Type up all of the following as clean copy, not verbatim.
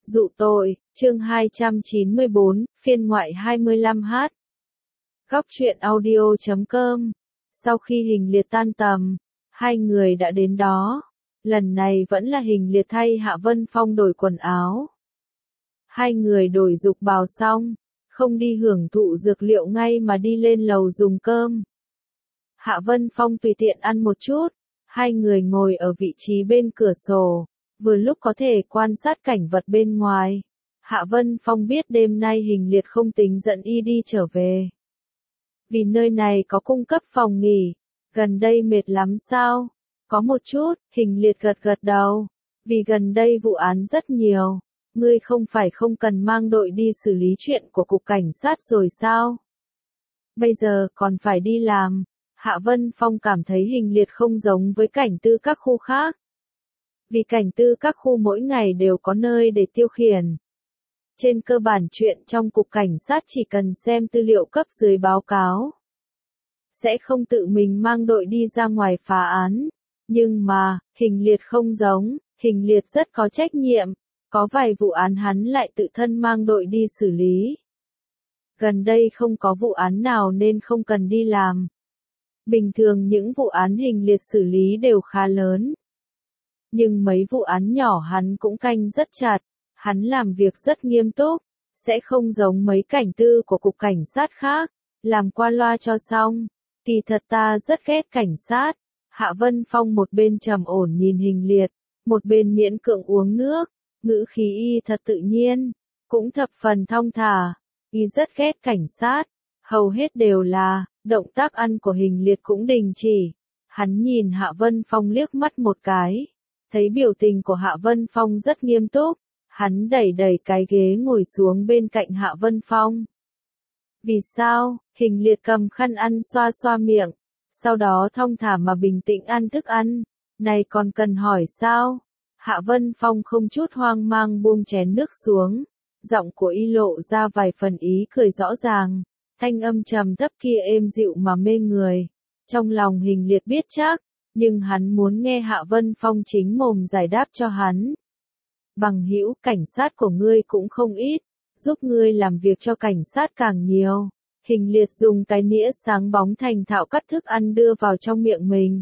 Dụ tội, chương 294, phiên ngoại 25h. Góc truyện audio.com. Sau khi Hình Liệt tan tầm, hai người đã đến đó. Lần này vẫn là Hình Liệt thay Hạ Vân Phong đổi quần áo. Hai người đổi dục bào xong, không đi hưởng thụ dược liệu ngay mà đi lên lầu dùng cơm. Hạ Vân Phong tùy tiện ăn một chút, hai người ngồi ở vị trí bên cửa sổ, vừa lúc có thể quan sát cảnh vật bên ngoài. Hạ Vân Phong biết đêm nay Hình Liệt không tính dẫn y đi trở về. Vì nơi này có cung cấp phòng nghỉ, gần đây mệt lắm sao? Có một chút, Hình Liệt gật gật đầu. Vì gần đây vụ án rất nhiều, ngươi không phải không cần mang đội đi xử lý chuyện của cục cảnh sát rồi sao? Bây giờ còn phải đi làm. Hạ Vân Phong cảm thấy Hình Liệt không giống với cảnh tư các khu khác. Vì cảnh tư các khu mỗi ngày đều có nơi để tiêu khiển. Trên cơ bản chuyện trong cục cảnh sát chỉ cần xem tư liệu cấp dưới báo cáo. Sẽ không tự mình mang đội đi ra ngoài phá án. Nhưng mà, Hình Liệt không giống, Hình Liệt rất có trách nhiệm. Có vài vụ án hắn lại tự thân mang đội đi xử lý. Gần đây không có vụ án nào nên không cần đi làm. Bình thường những vụ án Hình Liệt xử lý đều khá lớn. Nhưng mấy vụ án nhỏ hắn cũng canh rất chặt, hắn làm việc rất nghiêm túc, sẽ không giống mấy cảnh tư của cục cảnh sát khác, làm qua loa cho xong. Kỳ thật ta rất ghét cảnh sát. Hạ Vân Phong một bên trầm ổn nhìn Hình Liệt, một bên miễn cưỡng uống nước, ngữ khí y thật tự nhiên, cũng thập phần thong thả. Y rất ghét cảnh sát, hầu hết đều là, động tác ăn của Hình Liệt cũng đình chỉ. Hắn nhìn Hạ Vân Phong liếc mắt một cái. Thấy biểu tình của Hạ Vân Phong rất nghiêm túc, hắn đẩy đẩy cái ghế ngồi xuống bên cạnh Hạ Vân Phong. Vì sao? Hình Liệt cầm khăn ăn xoa xoa miệng, sau đó thong thả mà bình tĩnh ăn thức ăn. Này còn cần hỏi sao? Hạ Vân Phong không chút hoang mang buông chén nước xuống, giọng của y lộ ra vài phần ý cười rõ ràng, thanh âm trầm thấp kia êm dịu mà mê người. Trong lòng Hình Liệt biết chắc, nhưng hắn muốn nghe Hạ Vân Phong chính mồm giải đáp cho hắn. Bằng hữu, cảnh sát của ngươi cũng không ít, giúp ngươi làm việc cho cảnh sát càng nhiều. Hình Liệt dùng cái nĩa sáng bóng thành thạo cắt thức ăn đưa vào trong miệng mình.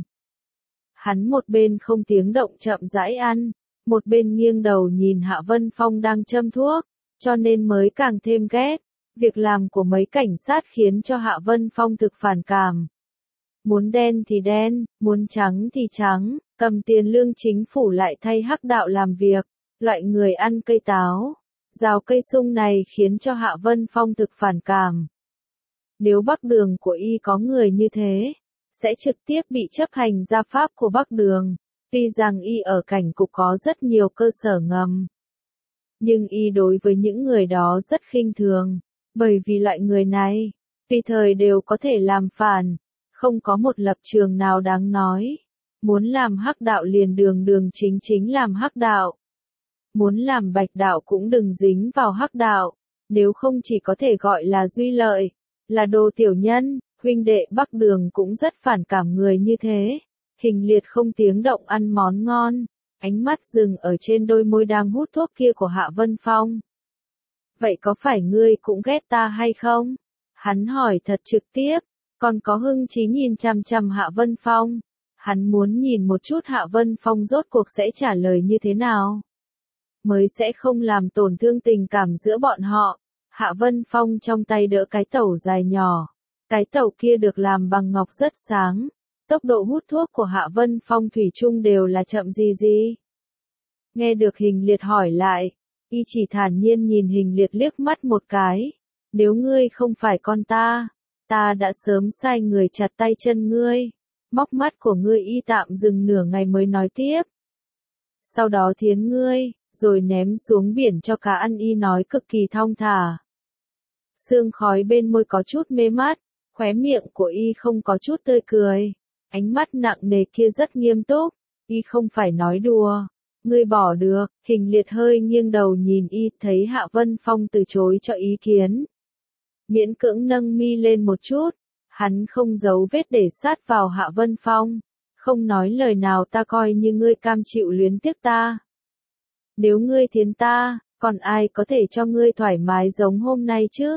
Hắn một bên không tiếng động chậm rãi ăn, một bên nghiêng đầu nhìn Hạ Vân Phong đang châm thuốc, cho nên mới càng thêm ghét. Việc làm của mấy cảnh sát khiến cho Hạ Vân Phong thực phản cảm. Muốn đen thì đen, muốn trắng thì trắng, cầm tiền lương chính phủ lại thay hắc đạo làm việc, loại người ăn cây táo, rào cây sung này khiến cho Hạ Vân Phong thực phản cảm. Nếu Bắc Đường của y có người như thế, sẽ trực tiếp bị chấp hành gia pháp của Bắc Đường, tuy rằng y ở cảnh cục có rất nhiều cơ sở ngầm. Nhưng y đối với những người đó rất khinh thường, bởi vì loại người này, tùy thời đều có thể làm phản. Không có một lập trường nào đáng nói. Muốn làm hắc đạo liền đường đường chính chính làm hắc đạo. Muốn làm bạch đạo cũng đừng dính vào hắc đạo. Nếu không chỉ có thể gọi là duy lợi, là đồ tiểu nhân. Huynh đệ Bắc Đường cũng rất phản cảm người như thế. Hình Liệt không tiếng động ăn món ngon, ánh mắt dừng ở trên đôi môi đang hút thuốc kia của Hạ Vân Phong. Vậy có phải ngươi cũng ghét ta hay không? Hắn hỏi thật trực tiếp. Còn có hưng chí nhìn chằm chằm Hạ Vân Phong. Hắn muốn nhìn một chút Hạ Vân Phong rốt cuộc sẽ trả lời như thế nào. Mới sẽ không làm tổn thương tình cảm giữa bọn họ. Hạ Vân Phong trong tay đỡ cái tẩu dài nhỏ. Cái tẩu kia được làm bằng ngọc rất sáng. Tốc độ hút thuốc của Hạ Vân Phong thủy chung đều là chậm gì. Nghe được Hình Liệt hỏi lại, y chỉ thản nhiên nhìn Hình Liệt liếc mắt một cái. Nếu ngươi không phải con ta đã sớm sai người chặt tay chân ngươi. Móc mắt của ngươi y tạm dừng nửa ngày mới nói tiếp. Sau đó thiến ngươi, rồi ném xuống biển cho cá ăn y nói cực kỳ thong thả. Sương khói bên môi có chút mê mắt, khóe miệng của y không có chút tươi cười. Ánh mắt nặng nề kia rất nghiêm túc, y không phải nói đùa. Ngươi bỏ được. Hình Liệt hơi nghiêng đầu nhìn y, thấy Hạ Vân Phong từ chối cho ý kiến. Miễn cưỡng nâng mi lên một chút, hắn không giấu vết để sát vào Hạ Vân Phong, không nói lời nào ta coi như ngươi cam chịu luyến tiếc ta. Nếu ngươi thiến ta, Còn ai có thể cho ngươi thoải mái giống hôm nay chứ?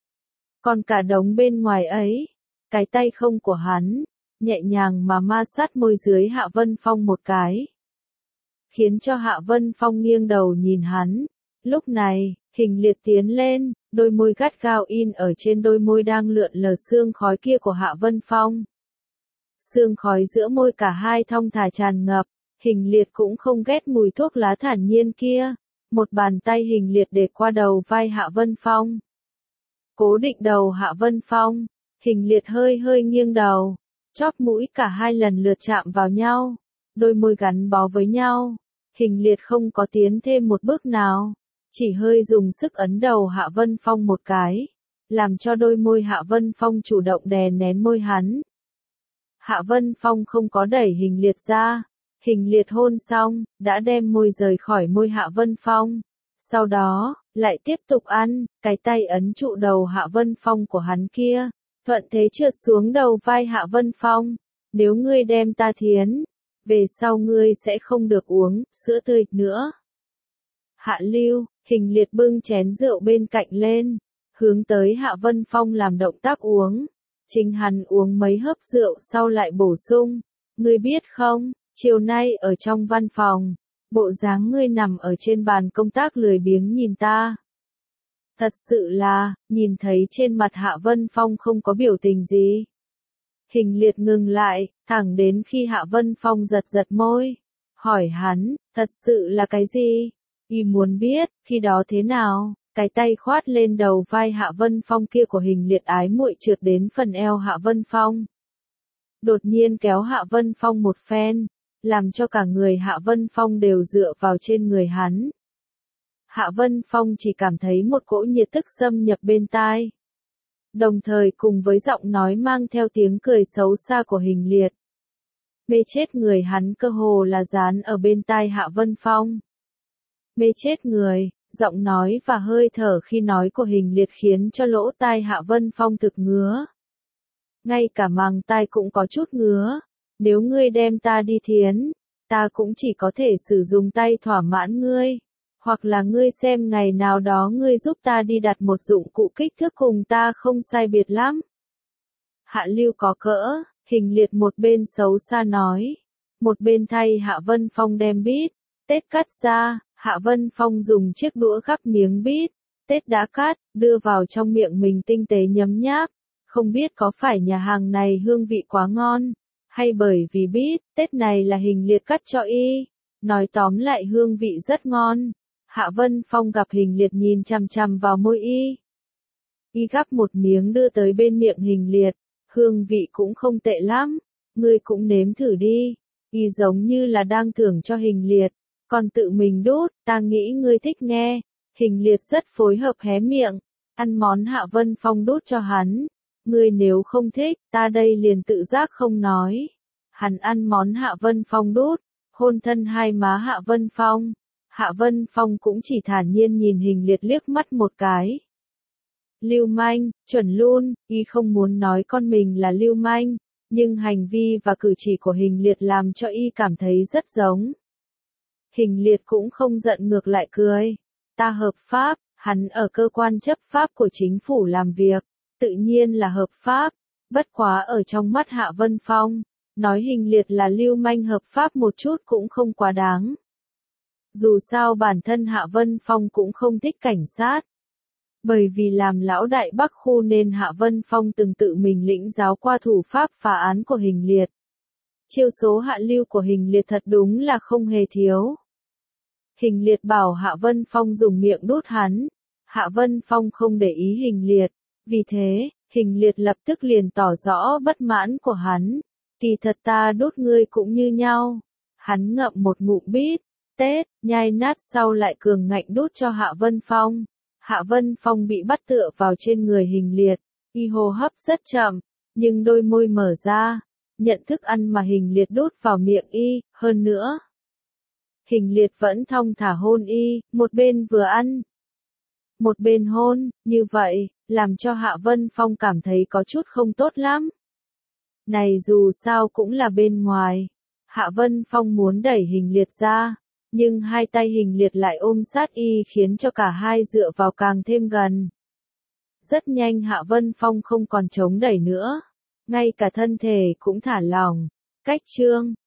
Còn cả đống bên ngoài ấy, cái tay không của hắn, nhẹ nhàng mà ma sát môi dưới Hạ Vân Phong một cái. Khiến cho Hạ Vân Phong nghiêng đầu nhìn hắn. Lúc này, Hình Liệt tiến lên, đôi môi gắt gao in ở trên đôi môi đang lượn lờ sương khói kia của Hạ Vân Phong. Sương khói giữa môi cả hai thong thả tràn ngập, Hình Liệt cũng không ghét mùi thuốc lá thản nhiên kia. Một bàn tay Hình Liệt để qua đầu vai Hạ Vân Phong. Cố định đầu Hạ Vân Phong, Hình Liệt hơi hơi nghiêng đầu, chóp mũi cả hai lần lượt chạm vào nhau, đôi môi gắn bó với nhau. Hình Liệt không có tiến thêm một bước nào, chỉ hơi dùng sức ấn đầu Hạ Vân Phong một cái, làm cho đôi môi Hạ Vân Phong chủ động đè nén môi hắn. Hạ Vân Phong không có đẩy Hình Liệt ra, Hình Liệt hôn xong, đã đem môi rời khỏi môi Hạ Vân Phong. Sau đó, lại tiếp tục ăn, cái tay ấn trụ đầu Hạ Vân Phong của hắn kia, thuận thế trượt xuống đầu vai Hạ Vân Phong. Nếu ngươi đem ta thiến, về sau ngươi sẽ không được uống sữa tươi nữa. Hạ Lưu, Hình Liệt bưng chén rượu bên cạnh lên, hướng tới Hạ Vân Phong làm động tác uống. Chính hắn uống mấy hớp rượu sau lại bổ sung, ngươi biết không, chiều nay ở trong văn phòng, bộ dáng ngươi nằm ở trên bàn công tác lười biếng nhìn ta. Thật sự là, nhìn thấy trên mặt Hạ Vân Phong không có biểu tình gì. Hình Liệt ngừng lại, thẳng đến khi Hạ Vân Phong giật giật môi. Hỏi hắn, thật sự là cái gì? Y muốn biết, khi đó thế nào? Cái tay khoát lên đầu vai Hạ Vân Phong kia của Hình Liệt ái muội trượt đến phần eo Hạ Vân Phong. Đột nhiên kéo Hạ Vân Phong một phen, làm cho cả người Hạ Vân Phong đều dựa vào trên người hắn. Hạ Vân Phong chỉ cảm thấy một cỗ nhiệt tức xâm nhập bên tai. Đồng thời cùng với giọng nói mang theo tiếng cười xấu xa của Hình Liệt. Mê chết người, hắn cơ hồ là dán ở bên tai Hạ Vân Phong. Mê chết người, giọng nói và hơi thở khi nói của Hình Liệt khiến cho lỗ tai Hạ Vân Phong thực ngứa. Ngay cả màng tai cũng có chút ngứa. Nếu ngươi đem ta đi thiến, ta cũng chỉ có thể sử dụng tay thỏa mãn ngươi. Hoặc là ngươi xem ngày nào đó ngươi giúp ta đi đặt một dụng cụ kích thước cùng ta không sai biệt lắm. Hạ Lưu có cỡ, Hình Liệt một bên xấu xa nói. Một bên thay Hạ Vân Phong đem bít tết cắt ra, Hạ Vân Phong dùng chiếc đũa gắp miếng bít tết đã cắt, đưa vào trong miệng mình tinh tế nhấm nháp. Không biết có phải nhà hàng này hương vị quá ngon, hay bởi vì bít tết này là Hình Liệt cắt cho y. Nói tóm lại hương vị rất ngon. Hạ Vân Phong gặp Hình Liệt nhìn chằm chằm vào môi y. Y gắp một miếng đưa tới bên miệng Hình Liệt, hương vị cũng không tệ lắm, ngươi cũng nếm thử đi. Y giống như là đang thưởng cho Hình Liệt, còn tự mình đút, ta nghĩ ngươi thích nghe. Hình Liệt rất phối hợp hé miệng, ăn món Hạ Vân Phong đút cho hắn. Ngươi nếu không thích, ta đây liền tự giác không nói. Hắn ăn món Hạ Vân Phong đút, hôn thân hai má Hạ Vân Phong. Hạ Vân Phong cũng chỉ thản nhiên nhìn Hình Liệt liếc mắt một cái. Lưu manh, chuẩn luôn, y không muốn nói con mình là lưu manh, nhưng hành vi và cử chỉ của Hình Liệt làm cho y cảm thấy rất giống. Hình Liệt cũng không giận, ngược lại cười. Ta hợp pháp, hắn ở cơ quan chấp pháp của chính phủ làm việc, tự nhiên là hợp pháp, bất quá ở trong mắt Hạ Vân Phong, nói Hình Liệt là lưu manh hợp pháp một chút cũng không quá đáng. Dù sao bản thân Hạ Vân Phong cũng không thích cảnh sát. Bởi vì làm lão đại Bắc khu nên Hạ Vân Phong từng tự mình lĩnh giáo qua thủ pháp phá án của Hình Liệt. Chiêu số hạ lưu của Hình Liệt thật đúng là không hề thiếu. Hình Liệt bảo Hạ Vân Phong dùng miệng đút hắn. Hạ Vân Phong không để ý Hình Liệt. Vì thế, Hình Liệt lập tức liền tỏ rõ bất mãn của hắn. Kỳ thật ta đút ngươi cũng như nhau. Hắn ngậm một ngụm bít tết, nhai nát sau lại cường ngạnh đút cho Hạ Vân Phong. Hạ Vân Phong bị bắt tựa vào trên người Hình Liệt, y hô hấp rất chậm, nhưng đôi môi mở ra, nhận thức ăn mà Hình Liệt đút vào miệng y, hơn nữa. Hình Liệt vẫn thong thả hôn y, một bên vừa ăn, một bên hôn, như vậy, làm cho Hạ Vân Phong cảm thấy có chút không tốt lắm. Này dù sao cũng là bên ngoài, Hạ Vân Phong muốn đẩy Hình Liệt ra, Nhưng hai tay Hình Liệt lại ôm sát y khiến cho cả hai dựa vào càng thêm gần. Rất nhanh Hạ Vân Phong không còn chống đẩy nữa. Ngay cả thân thể cũng thả lỏng. Cách chương